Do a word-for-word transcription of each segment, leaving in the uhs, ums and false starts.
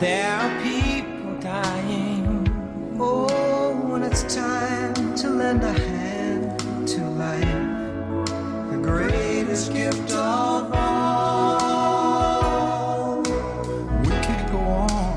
there are people dying. Oh, when it's time to lend a hand to life, the greatest gift of all. We can't go on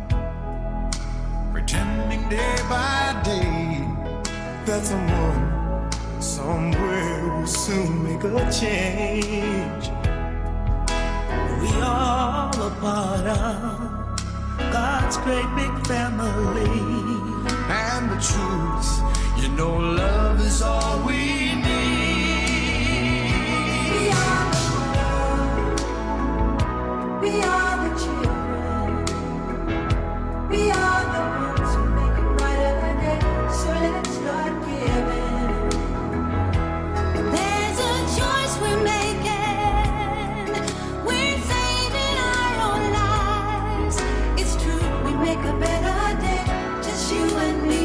pretending day by day that someone somewhere will soon make a change. We all a part of God's great big family. And the truth, you know, love is all we need. We are the world. We are the children. We are the ones who make a brighter day. So let's start giving. There's a choice we're making. We're saving our own lives. It's true, we make a better day, just you and me.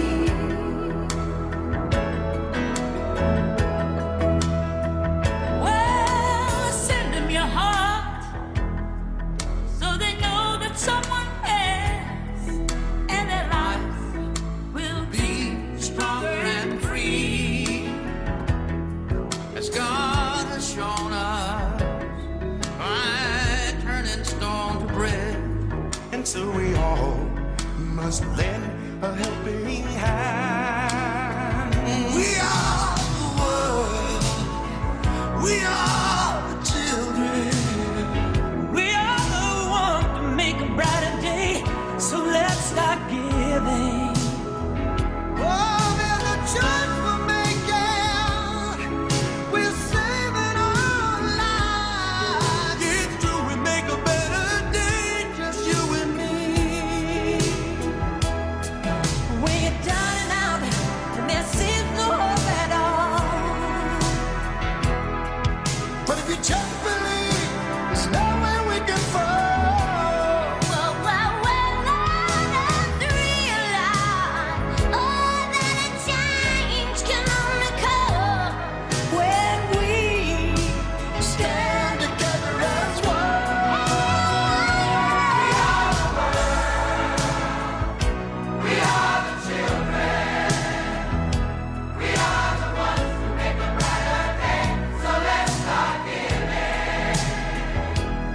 Well, send them your heart so they know that someone else and their lives will be stronger and free, as God has shown us by turning stone to bread. And so we all must lend a helping hand. We are the world. We are the children. We are the one to make a brighter day. So let's start giving. Oh, there's a choice we're making. We're saving our lives. It's true, we make a better day, just you and me. When you're down and out and there seems no hope at all, but if you just believe, there's no way we can fall. Well, well, well, let us realize, oh, that a change can only come when we stand together as one. We are the children. We are the ones who make a brighter day. So let's start giving.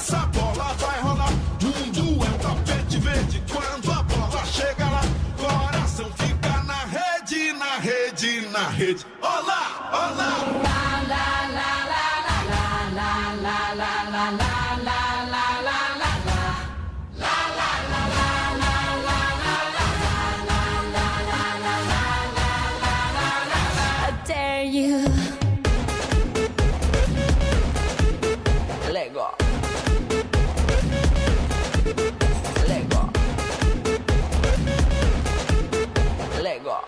essa bola vai rolar. Mundo é um tapete verde. Quando a bola chega lá, coração fica na rede, na rede, na rede. Olá, olá. La la la la la la la la la la la la la. You Lego Lego Lego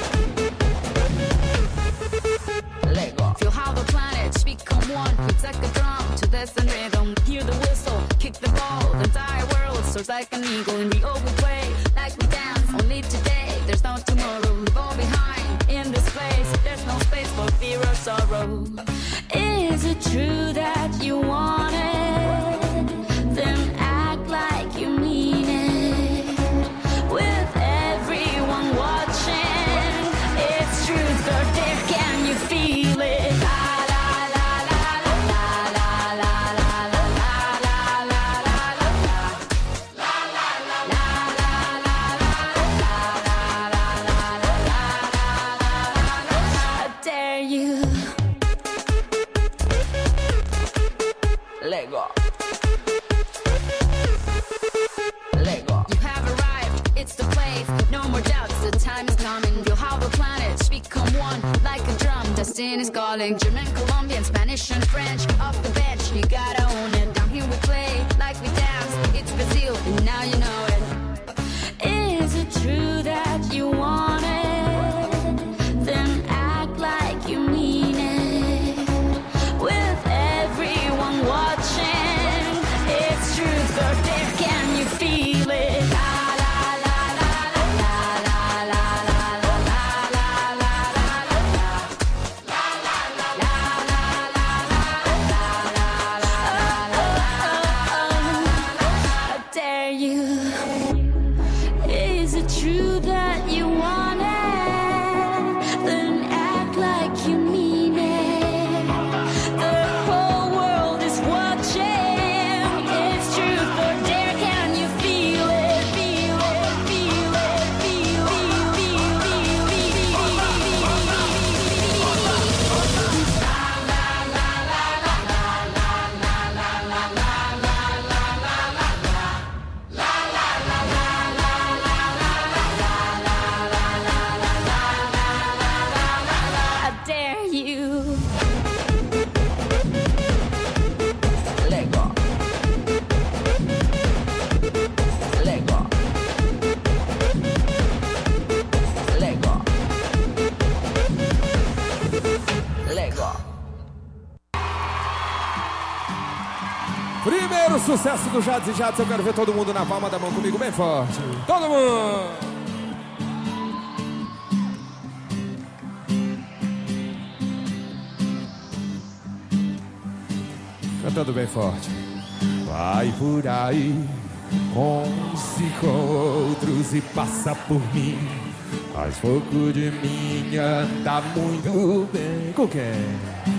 Lego. Feel how the planets become one. It's like a drum to this and rhythm. Hear the whistle, kick the ball. The entire world soars like an eagle. And we all will play like we dance. Only today, there's no tomorrow. Leave all behind in this place. There's no space for fear or sorrow. Is it true that you want it? Then act like you mean it. With everyone watching, it's truth or dare. Can you feel it? La la la la la la la la la la la la la la la. I dare you. Lego. Lego. You have arrived, it's the place. No more doubts, the time is coming. Feel how the planets become one like a drum. Destiny's calling. German, Colombian, Spanish and French. Off the bench, you gotta own it. Down here we play like we dance. It's Brazil, and now you know it. Is it true that you want it? Then act like you mean it. With everyone watching, it's truth or dare. Can you feel it? La la la la la la la la la la la I dare you. Is it true that you want it? Then act like you mean it. The whole world is watching. It's truth or dare. Can you feel it? Feel it, feel it, feel it, feel it, I dare you. Lego. Lego. Lego. Lego. Primeiro sucesso do Jades e Jades. Eu quero ver todo mundo na palma da mão comigo bem forte. Todo mundo! Cantando bem forte. Vai por aí, com-se com outros e passa por mim. Faz pouco de mim, anda muito bem. Com quem?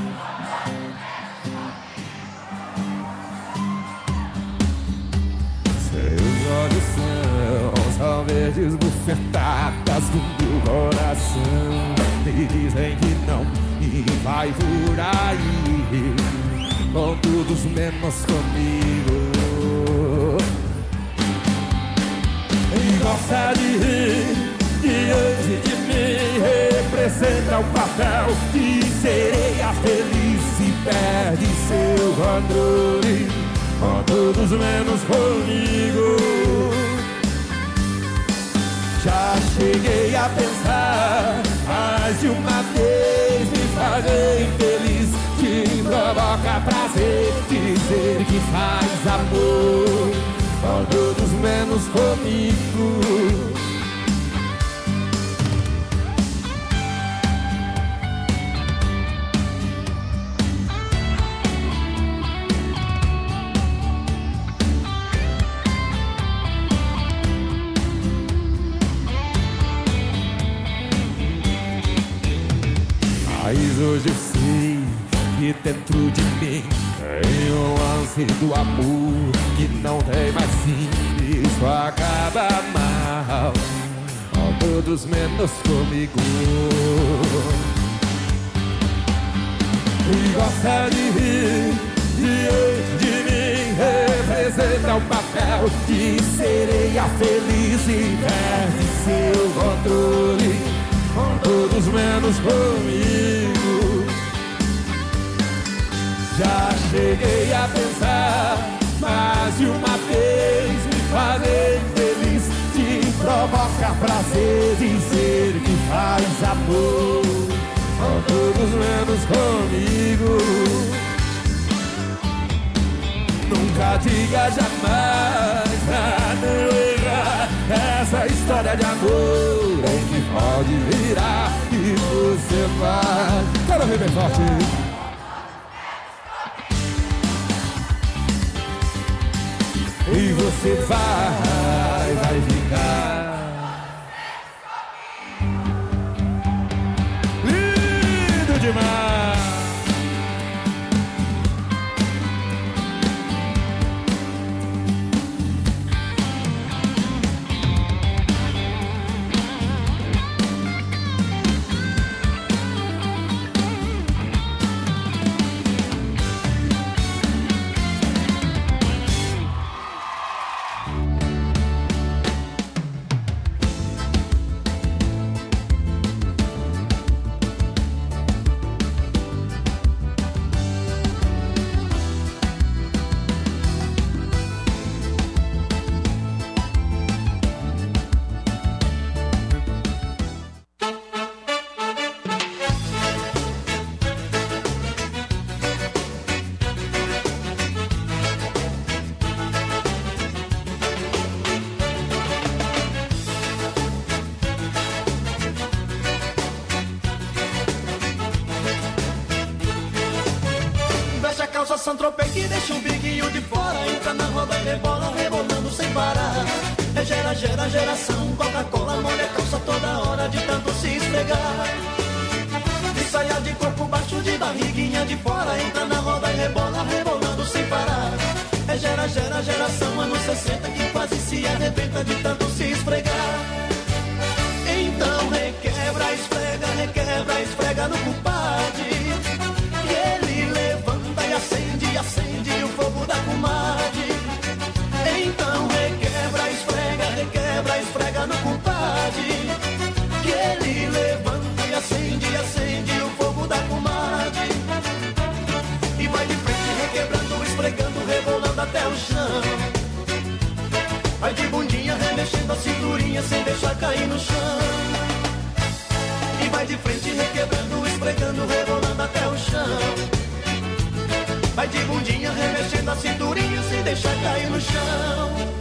Seus olhos são só verdes bufetadas do meu coração. Me dizem que não e vai por aí, com todos menos comigo. E gosta de rir diante de mim, representa o papel de sereia feliz e perde seu controle, com todos menos comigo. Já cheguei a pensar mais de uma vez me fazer infeliz. Te provoca prazer dizer que faz amor, com todos menos comigo. Mas hoje eu sei que dentro de mim Em um lance do amor que não tem mais fim, isso acaba mal, a todos menos comigo. E gosta de rir diante de mim, representa o papel de sereia feliz e perde seu controle, com todos menos comigo. Já cheguei a pensar mais de uma vez me fazer feliz, te provoca prazer dizer que faz amor, com todos menos comigo. Nunca diga jamais pra não errar, essa história de amor em que pode virar e você vai. Quero ver bem forte. E você vai, vai ficar lindo demais. Santropei que deixa um biguinho de fora, entra na roda e rebola, rebolando sem parar. É gera, gera, geração, Coca-Cola molha a calça toda hora de tanto se esfregar. De saia de corpo baixo, de barriguinha de fora, entra na roda e rebola, rebolando sem parar. É gera, gera, geração, anos sessenta que quase se arrebenta de tanto se esfregar. Então requebra, esfrega, requebra, esfrega no compadre, que ele levanta e acende, acende o fogo da comadre. Então requebra, esfrega, requebra, esfrega no compadre, que ele levanta e acende, acende o fogo da comadre. E vai de frente requebrando, esfregando, rebolando até o chão. Vai de bundinha remexendo a cinturinha sem deixar cair no chão. E vai de frente requebrando, esfregando, rebolando até o chão. Vai de bundinha remexendo a cinturinha sem deixar cair no chão.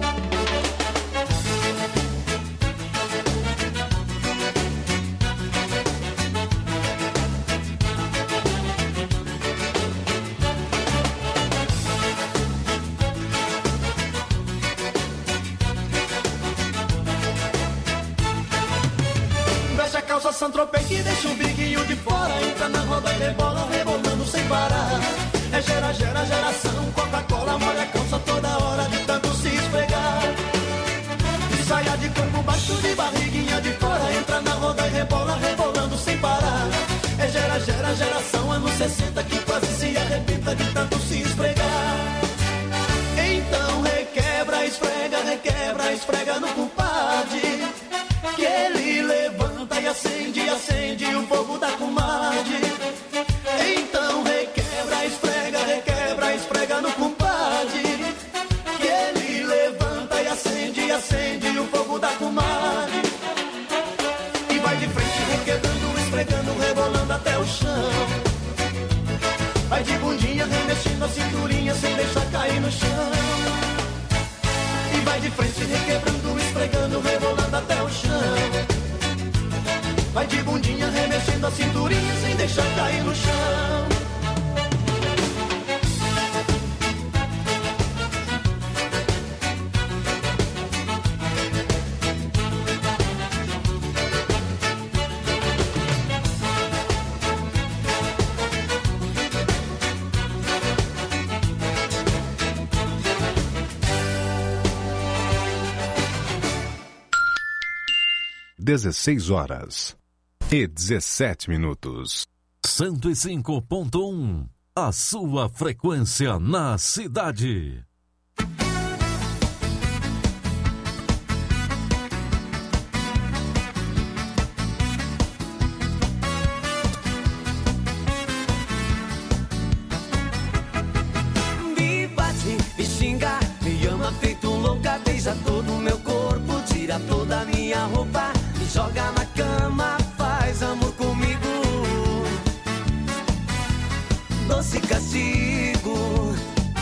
Veste a calça Santropei que deixa um biguinho de fora, entra na roda e rebola, rebolando sem parar. É gera, gera, geração, Coca-Cola molha a calça toda hora de tanto se esfregar. De saia de corpo baixo, de barriguinha de fora, entra na roda e rebola, rebolando sem parar. É gera, gera, geração, anos sessenta que quase se arrebenta de tanto se esfregar. Então requebra, esfrega, requebra, esfrega no compadre, que ele levanta e acende, acende o fogo da comadre. Então requebra, esfrega, requebra, esfrega no compadre, que ele levanta e acende, acende o fogo da comadre. E vai de frente requebrando, esfregando, rebolando até o chão. Vai de bundinha remexendo a cinturinha sem deixar cair no chão. E vai de frente requebrando, esfregando, rebolando até o chão. Vai de bundinha remexendo a cinturinha sem deixar cair no chão. dezesseis horas e dezessete minutos. cento e cinco ponto um, a sua frequência na cidade. Me bate, me xinga, me ama feito louca, beija todo o meu corpo, tira toda a minha roupa, me joga na cama, faz amor comigo. Doce castigo,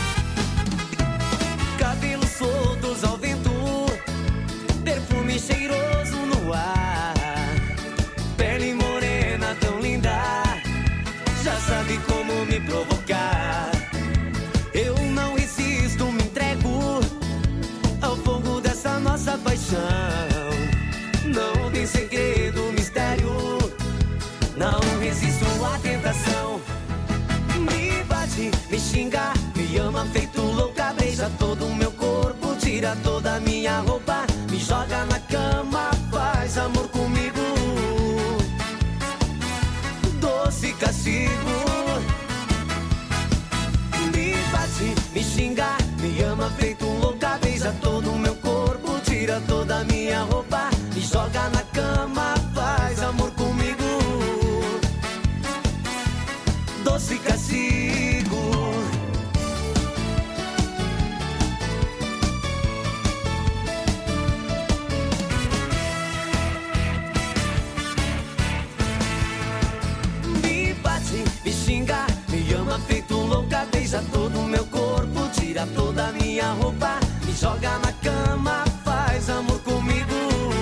cabelos soltos ao vento, perfume cheiroso no ar, pele morena tão linda, já sabe como me provocar. Eu não resisto, me entrego ao fogo dessa nossa paixão. Não tem segredo, mistério, não resisto à tentação. Me bate, me xinga, me ama feito louca, beija todo o meu corpo, tira toda a minha roupa, me joga na cama, faz amor comigo. Doce castigo, me bate, me xinga, me ama feito louca, beija todo o meu corpo, tira toda a minha roupa, me joga na cama, faz amor comigo. Doce castigo. Me bate, me xinga, me ama feito louca, beija todo o meu corpo, tira toda a minha roupa, me joga na cama, faz amor comigo.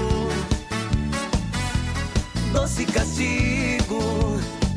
Doce castigo,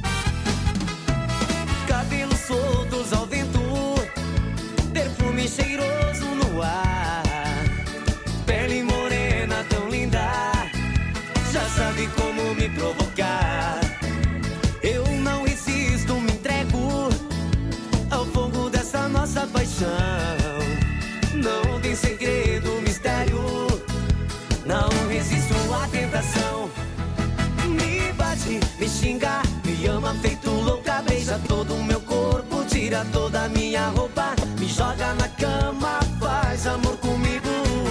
cabelos soltos ao vento, perfume cheiroso no ar, pele morena tão linda, já sabe como me provocar. Eu não resisto, me entrego ao fogo dessa nossa paixão. Não tem segredo, mistério, não resisto à tentação. Me bate, me xinga, me ama feito louca, beija todo o meu corpo, tira toda a minha roupa, me joga na cama, faz amor comigo.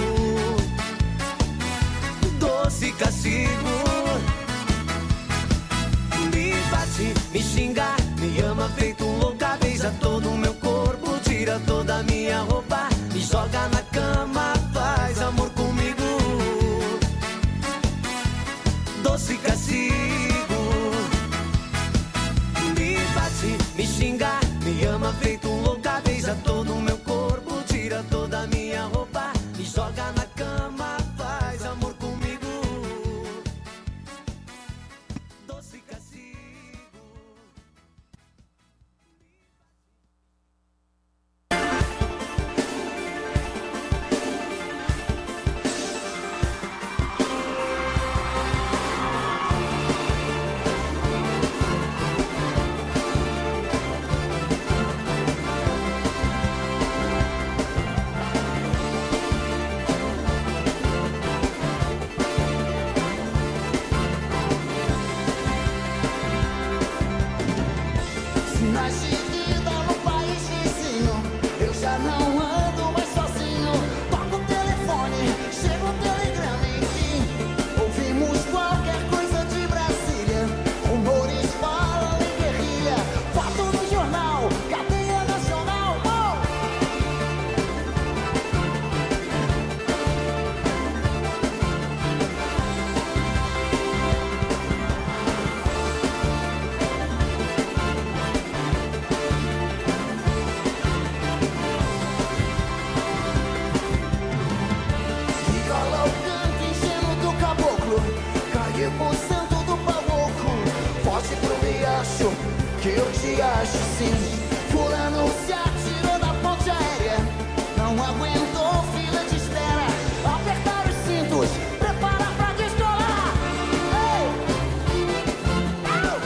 Doce castigo, me bate, me xinga, me ama feito louca, beija todo o meu corpo, tira toda a minha roupa, me joga na cama, faz amor comigo. Doce castigo, me bate, me xinga, me ama feito louca, beija todo o meu corpo, tira toda a minha roupa, me joga na cama, faz amor comigo. Doce castigo. Nasci vida no país vizinho, eu já não ando mais sozinho. Toco o telefone, chega o telegrama, enfim. Ouvimos qualquer coisa de Brasília, rumores falam em guerrilha, foto no jornal, cadeia nacional. Oh! Que eu te acho sim. Fulano se atirou da ponte aérea, não aguentou fila de espera. Apertar os cintos, prepara pra destolar. Ei! Au!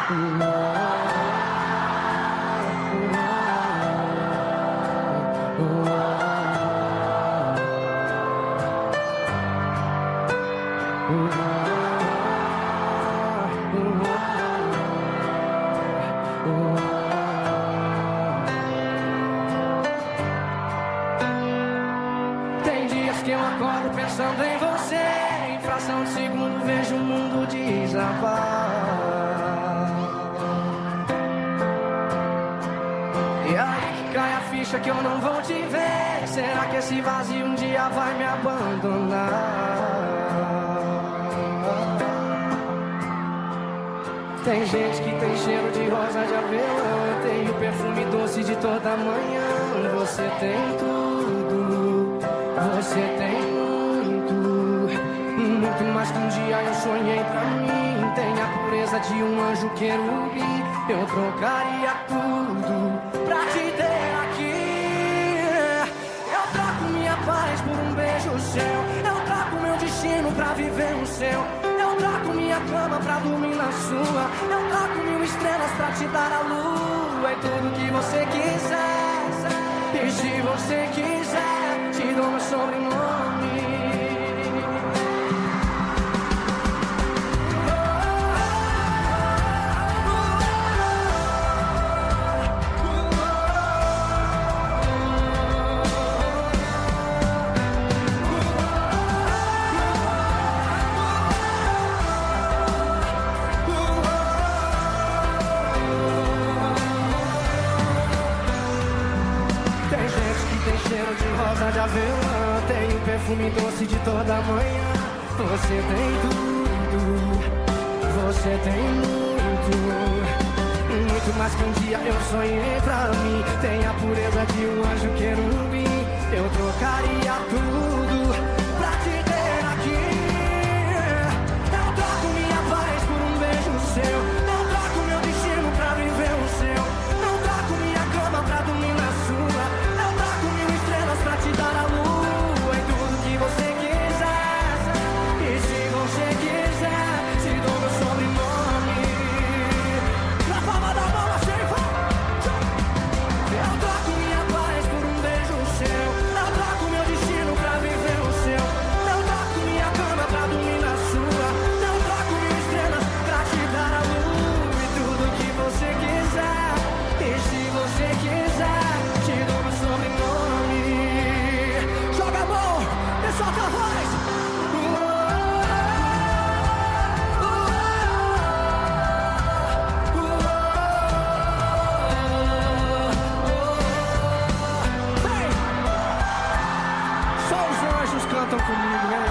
Tem dias que eu acordo pensando em você, em fração de segundo vejo o mundo desabar. E aí que cai a ficha que eu não vou te ver. Será que esse vazio um dia vai me abandonar? Tem gente que tem cheiro de rosa de avelã, eu tenho perfume doce de toda manhã. Você tem tudo, você tem muito, muito mais que um dia eu sonhei pra mim. Tem a pureza de um anjo querubim, eu trocaria tudo pra te ter aqui. Eu troco minha paz por um beijo seu, eu troco meu destino pra viver no seu. Eu troco minha cama pra dormir na sua, eu troco mil estrelas pra te dar a lua. E tudo que você quiser, e se você quiser, te dou meu sobrenome. Cheiro de rosa de avelã, tem o perfume doce de toda manhã. Você tem tudo, você tem muito, muito mais que um dia eu sonhei pra mim. Tem a pureza de um anjo querubim, eu trocaria tudo pra te ter aqui. Eu troco minha paz por um beijo seu, eu troco meu destino pra viver o seu. Eu troco minha cama pra dormir na sua, pra te dar a lua. E tudo que você quiser, e se você quiser, te dou meu sobrenome. Na palma da mão assim vai. Eu troco minha paz por um beijo seu, eu troco meu destino pra viver o seu. Eu troco minha cama pra dormir na sua, eu troco mil estrelas pra te dar a lua. E tudo que você quiser, e se você quiser, te dou meu sobrenome. Joga a mão e solta a voz. Vem! Só os anjos cantam comigo, hein?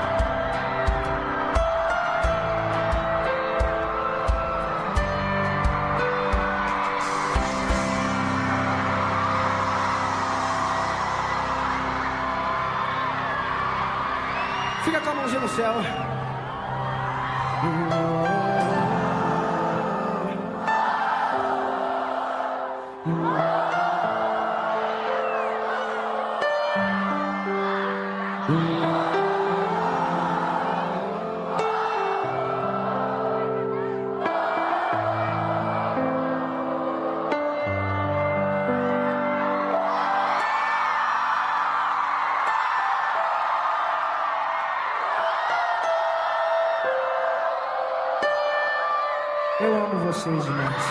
Fica com a mãozinha no céu. Eu amo vocês demais.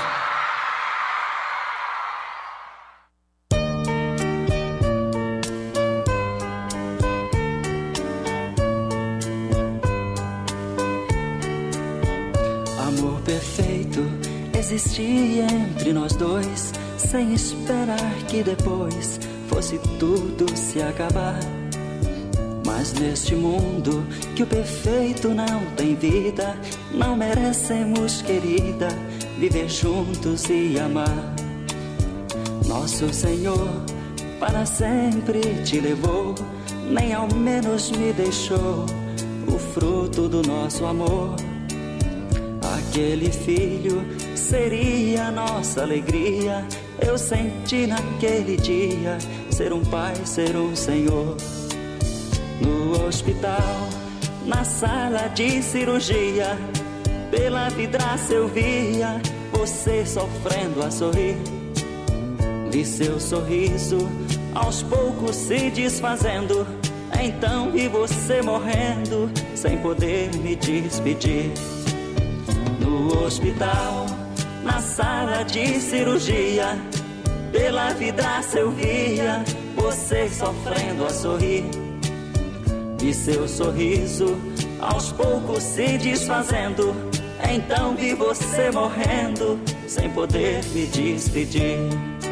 Amor perfeito existia entre nós dois, sem esperar que depois fosse tudo se acabar. Mas neste mundo que o perfeito não tem vida, não merecemos, querida, viver juntos e amar. Nosso Senhor para sempre te levou, nem ao menos me deixou o fruto do nosso amor. Aquele filho seria a nossa alegria, eu senti naquele dia ser um pai, ser um Senhor. No hospital, na sala de cirurgia, Pela vidraça eu via você sofrendo a sorrir. Vi seu sorriso aos poucos se desfazendo. Então vi você morrendo sem poder me despedir. No hospital, na sala de cirurgia, pela vidraça eu via você sofrendo a sorrir. Vi seu sorriso aos poucos se desfazendo. Então vi você morrendo sem poder me despedir.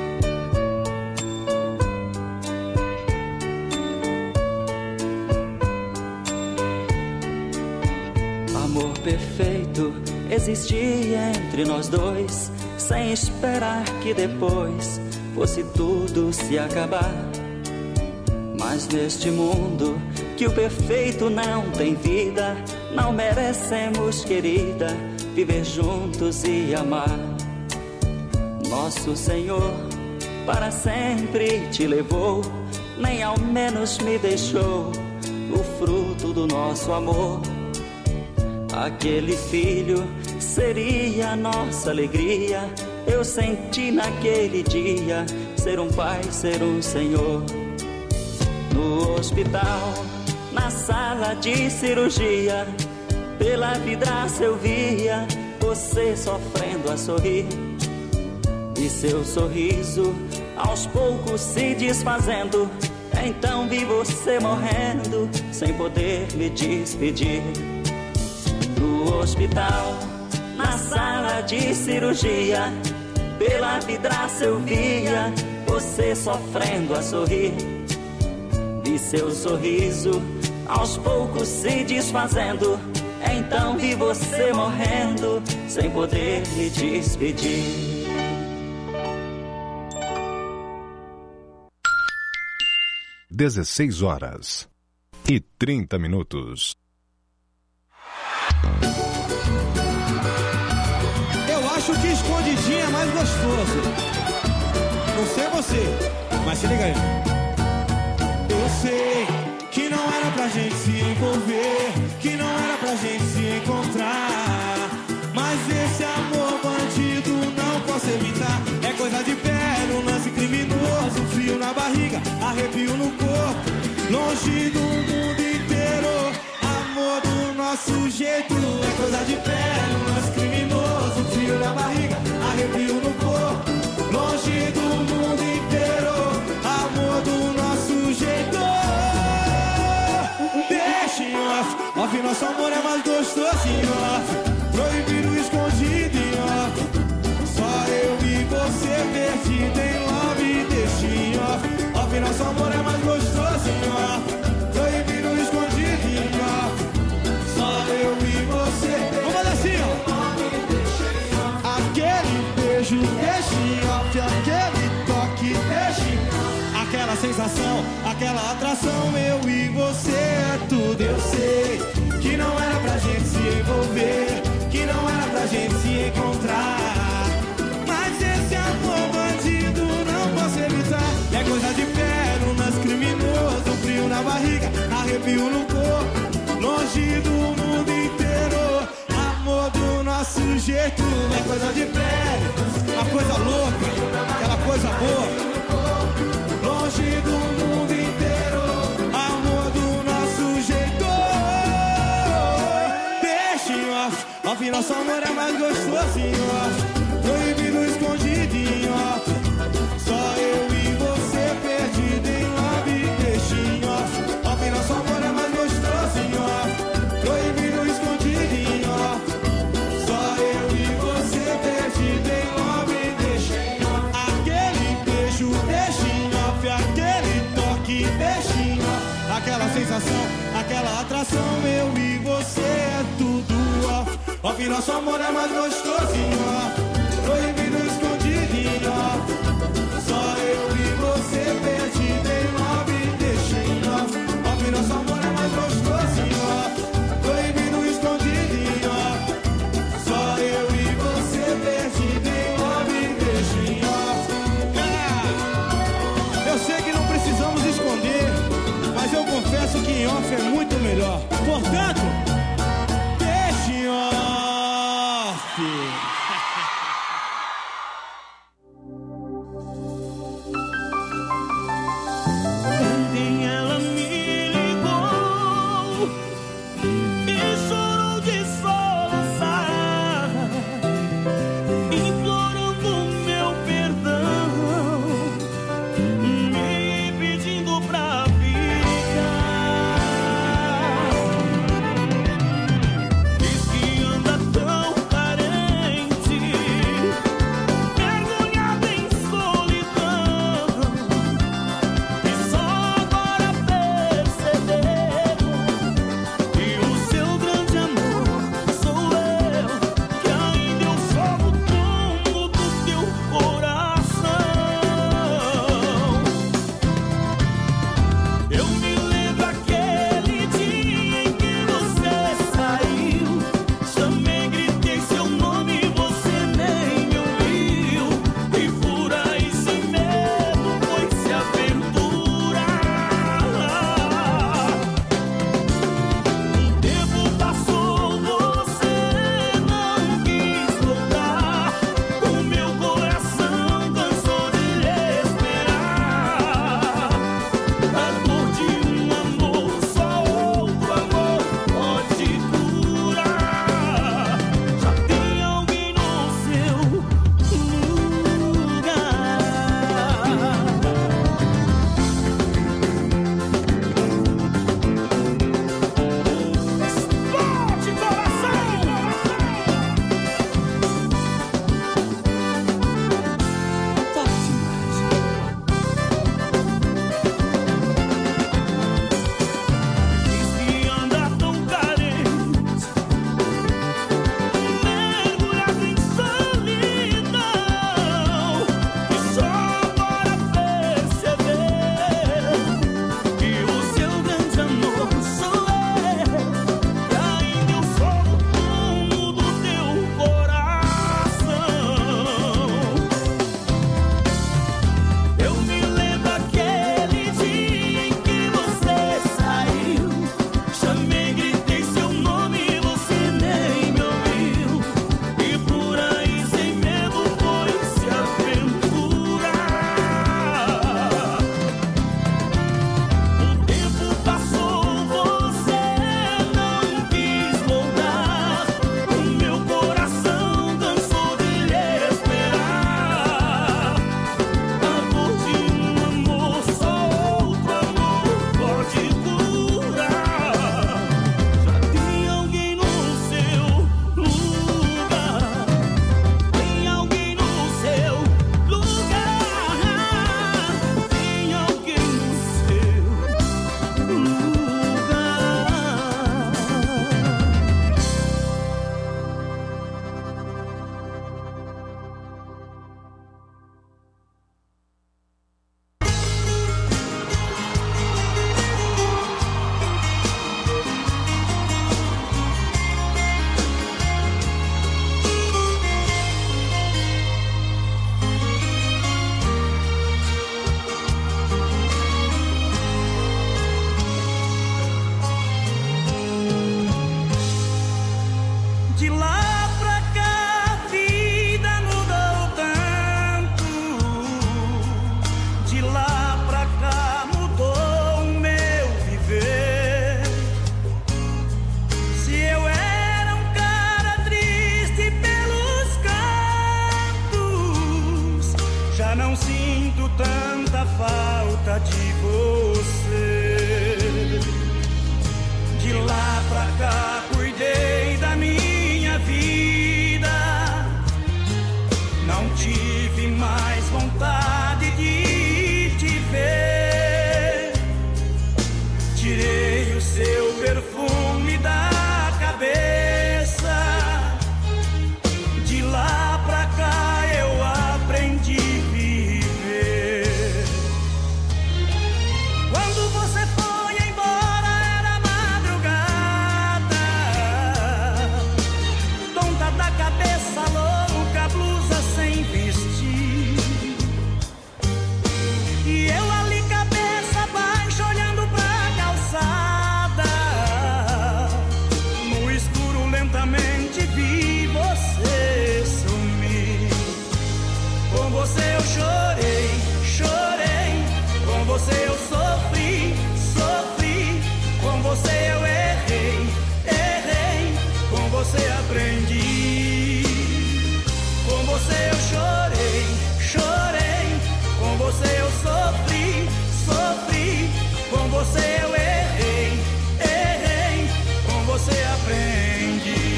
Amor perfeito existia entre nós dois, sem esperar que depois fosse tudo se acabar. Mas neste mundo que o perfeito não tem vida, não merecemos, querida, viver juntos e amar. Nosso Senhor para sempre te levou, nem ao menos me deixou o fruto do nosso amor. Aquele filho seria a nossa alegria. Eu senti naquele dia ser um pai, ser um Senhor. No hospital, na sala de cirurgia, pela vidraça eu via você sofrendo a sorrir. E seu sorriso aos poucos se desfazendo. Então vi você morrendo sem poder me despedir. No hospital, na sala de cirurgia, pela vidraça eu via você sofrendo a sorrir. Vi seu sorriso aos poucos se desfazendo. Então vi você morrendo sem poder me despedir. dezesseis horas e trinta minutos. Eu acho que escondidinho é mais gostoso. Não sei você, mas se liga aí. Eu sei que não era pra gente se envolver, que não era pra gente se encontrar, mas esse amor bandido não posso evitar. É coisa de pé, um lance criminoso, frio na barriga, arrepio no corpo, longe do mundo inteiro. Amor do nosso jeito, é coisa de pé, um lance criminoso, frio na barriga, arrepio no corpo, longe do mundo inteiro. Amor do nosso jeito. Deixa em off, off, nosso amor é mais gostoso em off, proibido, escondido em off. Só eu e você perdido em love. Deixa em off, off, nosso amor é mais gostoso em off, proibido, escondido em off. Só eu e você. Vamos fazer assim, ó. Aquele beijo, deixa em off, aquele toque, deixa em off. Aquela sensação, aquela atração, eu e você é tudo. Eu sei que não era pra gente se envolver, que não era pra gente se encontrar, mas esse amor bandido não posso evitar. É coisa de pé, um lance criminoso, frio na barriga, arrepio no corpo, longe do mundo inteiro. Amor do nosso jeito, é coisa de pé, uma coisa louca, aquela coisa boa. Longe do mundo inteiro, amor do nosso jeito. Deixa em off, off, nosso amor é mais gostoso em off, proibido, escondido em off. Só eu e você perdido em love. Deixa em off, off, nosso amor é mais gostoso em off, proibido, escondido em off. Só eu e você perdido em love. Deixa em off, aquele beijo, deixa em off, aquele toque, deixa em off. Aquela sensação, aquela atração, eu e você é tudo off. Off, nosso amor é mais gostoso em off, proibido, escondido em off. Só eu e você perdido em love. Deixa em off, off, nosso amor é mais gostoso em off, proibido, escondido em off. Só eu e você perdido em love. Deixa em off. Ah, eu sei que não precisamos esconder, mas eu confesso que em off é muito melhor. Portanto, deixa em off. De lá pra cá a vida mudou tanto. De lá pra cá mudou o meu viver. Se eu era um cara triste pelos cantos, já não sinto tanta falta de você. De lá pra cá cuidei da minha vida, não tive mais vontade de te ver. Tirei o seu perfume da cabeça. De lá pra cá eu aprendi a viver. Quando você foi embora era madrugada, tonta da cabeça louca, blusa sem vestir. E eu ali cabeça baixa olhando pra calçada. No escuro lentamente vi você sumir. Com você eu chorei, chorei. Com você eu sofri, sofri. Com você eu errei, errei. Com você aprendi. Com você eu chorei, chorei. Com você eu sofri, sofri. Com você eu errei, errei. Com você aprendi.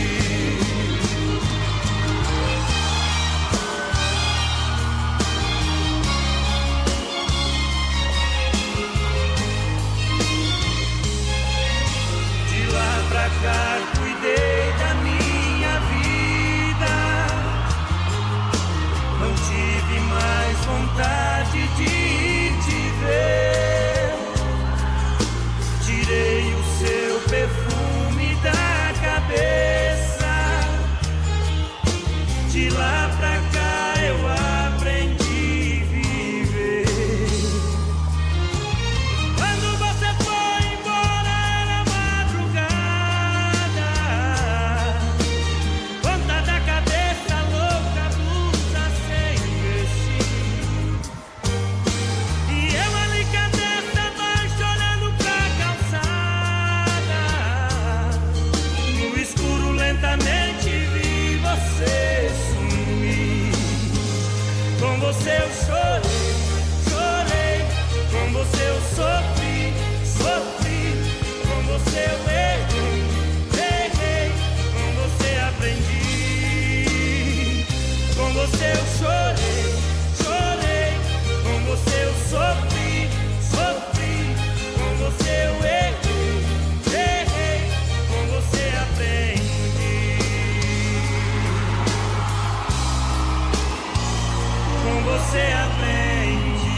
De lá pra cá cuidei da minha vida, não tive mais vontade de te ver. Tirei o seu perfume da cabeça. De lá pra cá eu aprendi a viver. Quando você foi embora era madrugada, ponta da cabeça louca, blusa sem vestir. E eu ali cabeça baixa olhando pra calçada. No escuro lentamente vi você sumir. Com você eu chorei, chorei. Com você eu sofri, sofri. Com você eu errei, errei. Com você aprendi. Com você eu chorei, chorei. Com você eu sofri, sofri. Com você eu errei, errei. Com você aprendi. Com você aprendi.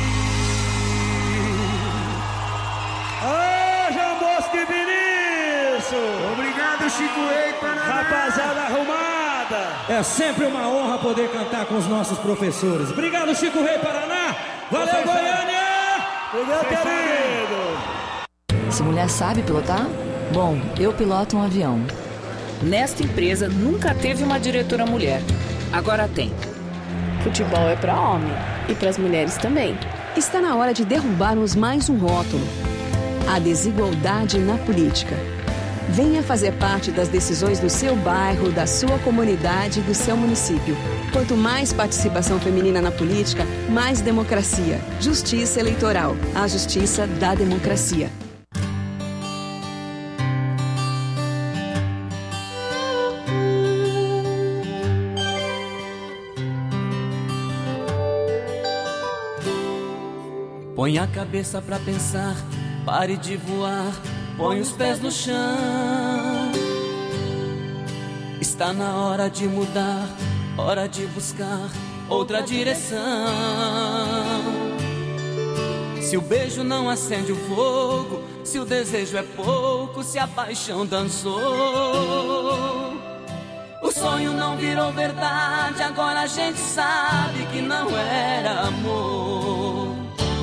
Ô, João Bosco e Vinícius! Obrigado, Chico Rei, Paraná. Rapaziada arrumada! É sempre uma honra poder cantar com os nossos professores. Obrigado, Chico Rei Paraná. Valeu, Vocês Goiânia! Obrigado, querido! Se mulher sabe pilotar? Bom, eu piloto um avião. Nesta empresa nunca teve uma diretora mulher. Agora tem. Futebol é para homem e para as mulheres também. Está na hora de derrubarmos mais um rótulo: a desigualdade na política. Venha fazer parte das decisões do seu bairro, da sua comunidade e do seu município. Quanto mais participação feminina na política, mais democracia. Justiça Eleitoral. A justiça da democracia. Põe a cabeça pra pensar, pare de voar, põe os pés no chão. Está na hora de mudar, hora de buscar outra direção. Se o beijo não acende o fogo, se o desejo é pouco, se a paixão dançou, o sonho não virou verdade, agora a gente sabe que não era amor.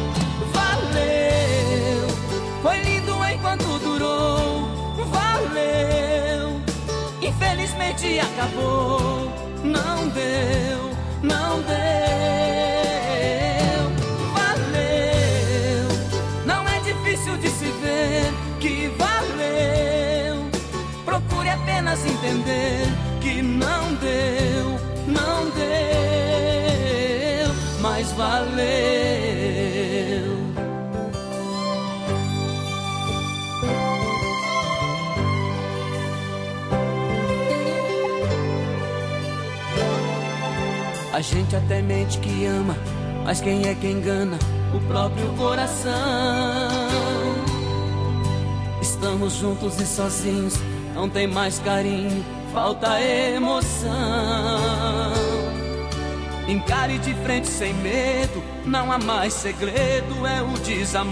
Valeu, foi lindo enquanto durou, valeu. Infelizmente infelizmente acabou. Não deu, não deu. Valeu, não é difícil de se ver que valeu. Procure apenas entender que não deu, não deu, mas valeu. A gente até mente que ama, mas quem é que engana? O próprio coração. Estamos juntos e sozinhos, não tem mais carinho, falta emoção. Encare de frente sem medo, não há mais segredo, é o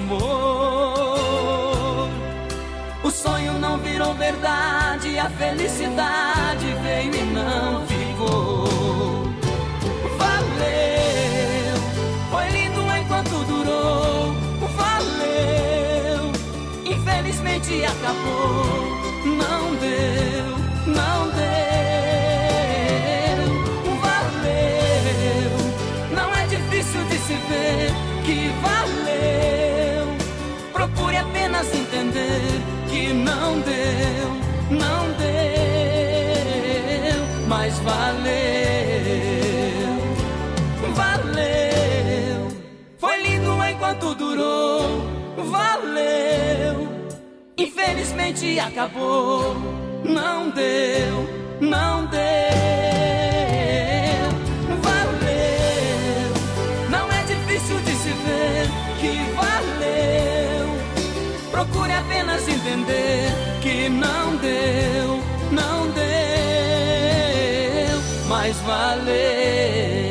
desamor. O sonho não virou verdade, a felicidade veio e não ficou. Valeu, foi lindo enquanto durou. Valeu, infelizmente acabou. Não deu, não deu. Valeu, não é difícil de se ver que valeu. Procure apenas entender que não deu, não deu, mas valeu. Valeu, foi lindo enquanto durou. Valeu, infelizmente acabou. Não deu, não deu. Valeu, não é difícil de se ver que valeu. Procure apenas entender que não deu, não deu, mas valeu.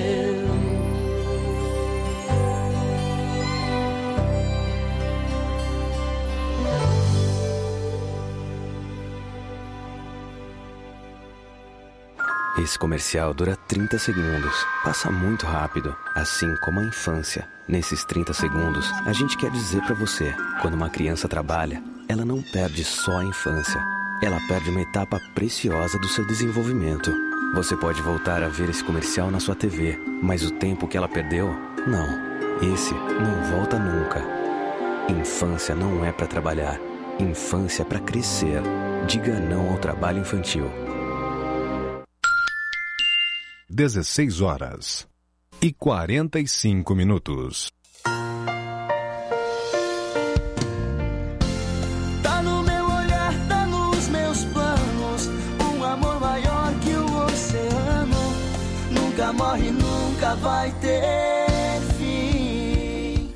Esse comercial dura trinta segundos. Passa muito rápido, assim como a infância. Nesses trinta segundos, a gente quer dizer pra você: quando uma criança trabalha, ela não perde só a infância. Ela perde uma etapa preciosa do seu desenvolvimento. Você pode voltar a ver esse comercial na sua T V, mas o tempo que ela perdeu, não. Esse não volta nunca. Infância não é pra trabalhar. Infância é pra crescer. Diga não ao trabalho infantil. dezesseis horas e quarenta e cinco minutos. Tá no meu olhar, tá nos meus planos, um amor maior que o oceano. Nunca morre, nunca vai ter fim.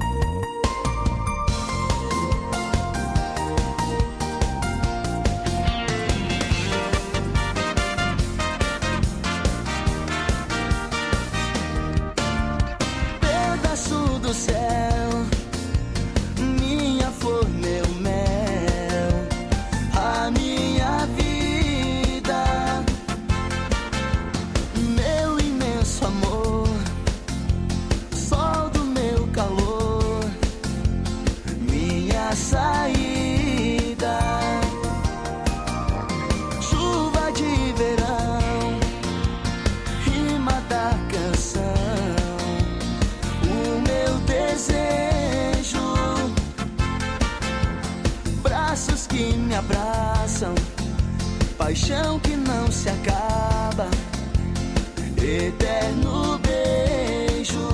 Pedaço do céu, minha flor, meu mel, a minha vida, meu imenso amor, sol do meu calor, minha saída, chuva de verão, rima da canção, o meu desejo, braços que me abraçam, paixão que não se acaba, eterno beijo.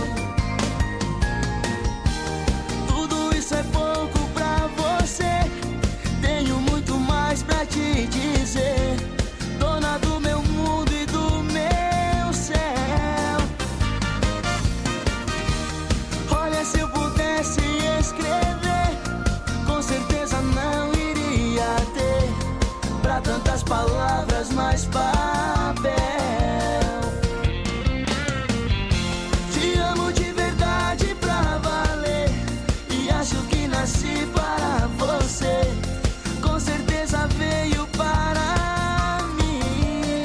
Tudo isso é pouco pra você, tenho muito mais pra te dizer, dona do meu mundo e do meu céu. Olha, se eu pudesse escrever, com certeza não iria ter pra tantas palavras mais papel. Te amo de verdade pra valer, e acho que nasci para você, com certeza veio para mim.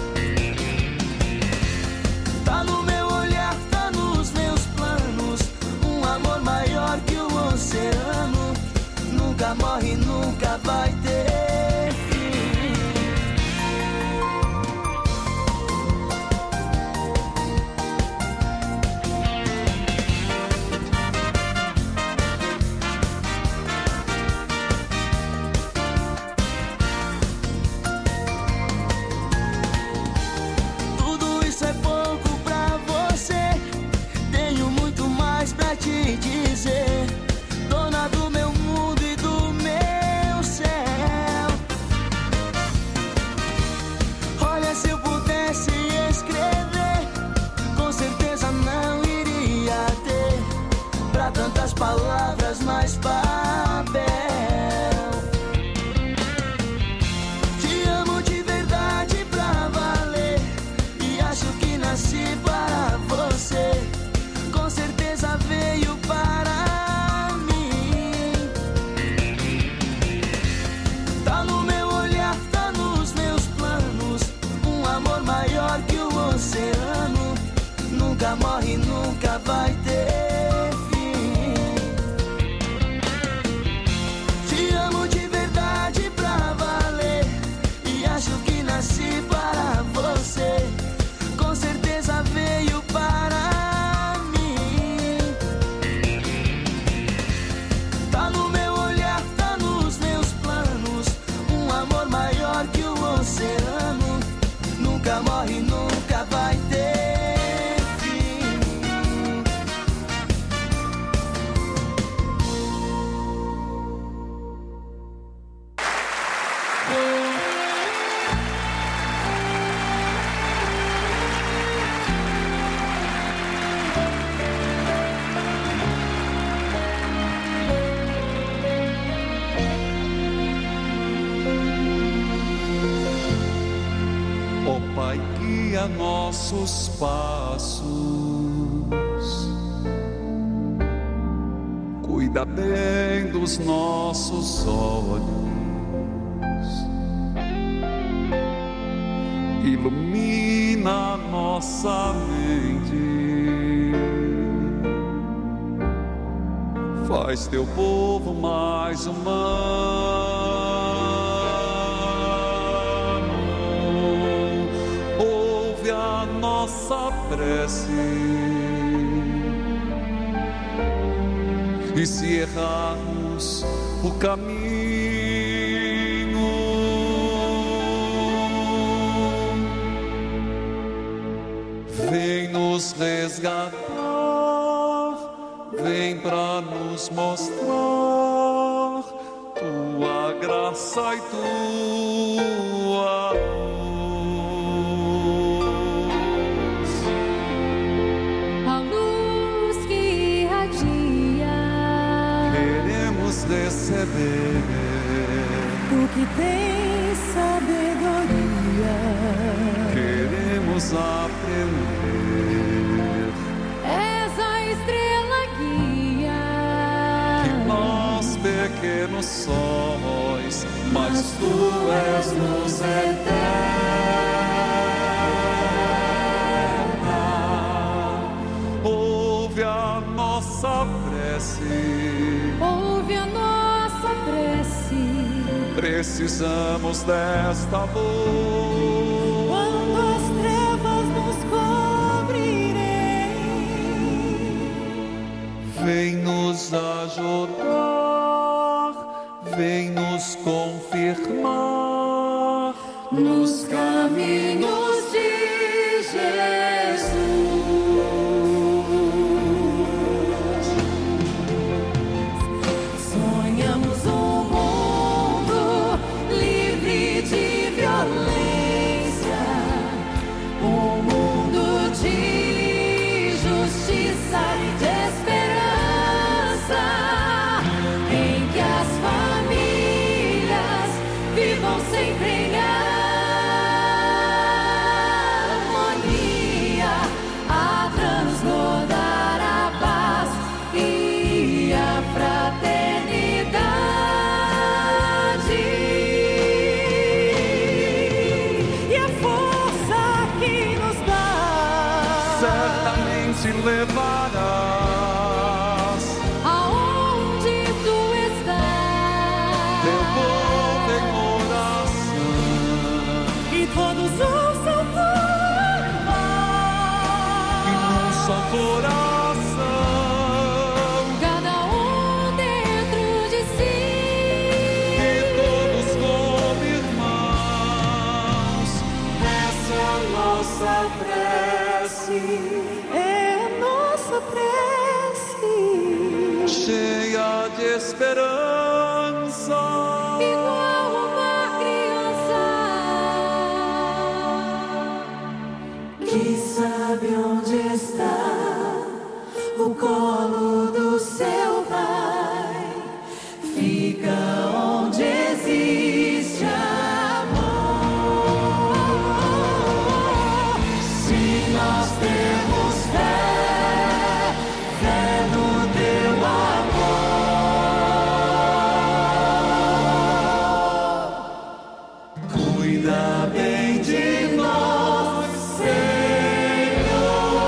Tá no meu olhar, tá nos meus planos, um amor maior que o oceano. Nunca morre, nunca vai ter fim. nunca morre, nunca vai ter fim. Te amo de verdade pra valer, e acho que nasci para você. Com certeza veio para mim. Tá no meu olhar, tá nos meus planos, um amor maior que o oceano. Nunca morre, nunca vai ter fim. Ó Pai, guia nossos passos, cuida bem dos nossos olhos, ilumina nossa mente, faz teu povo mais humano. Nossa prece, e se errarmos o caminho, vem nos resgatar, vem pra nos mostrar tua graça e tua receber. Tu que tens sabedoria, queremos aprender. És a estrela guia, que nós pequenos somos, mas tu és luz eterna. Ouve a nossa prece, ouve a nossa prece. Precisamos desta luz. Quando as trevas nos cobrirem, vem nos ajudar, vem nos confirmar nos caminhos de Jesus. Levarás aonde tu estás, teu povo em oração, e todos ouçam tua voz, e num só coração, cada um dentro de si, e todos como irmãos. Essa é a nossa prece, prece, cheia de esperança, igual uma criança que sabe onde está o colo do seu pai, fica onde existe amor. Se nós temos fé, cuida bem de nós, Senhor.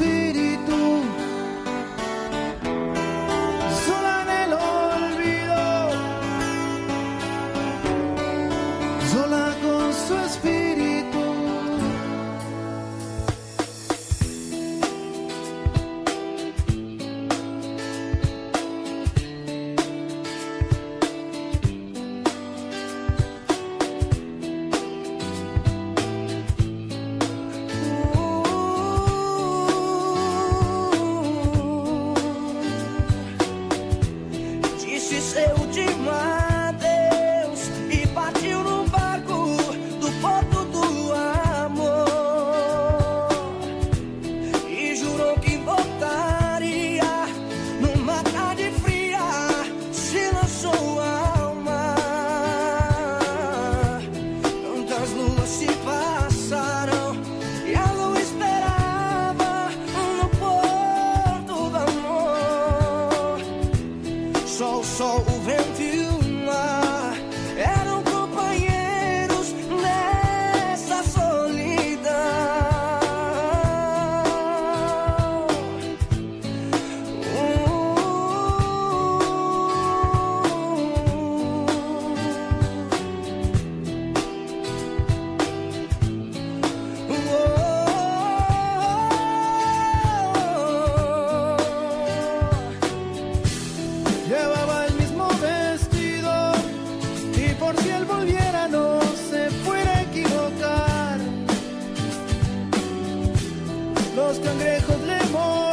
espíritu, sola en el olvido, sola con su espíritu. Disse seu último adeus e partiu no barco do porto do amor. E jurou que voltaria numa tarde fria, se lançou ao mar. Tantas luas se passaram e a lua esperava no porto do amor. Só o sol, o vento e o mar eram companheiros nessa solidão. Llevaba el mismo vestido y por si él volviera no se fuera a equivocar. Los cangrejos le mordían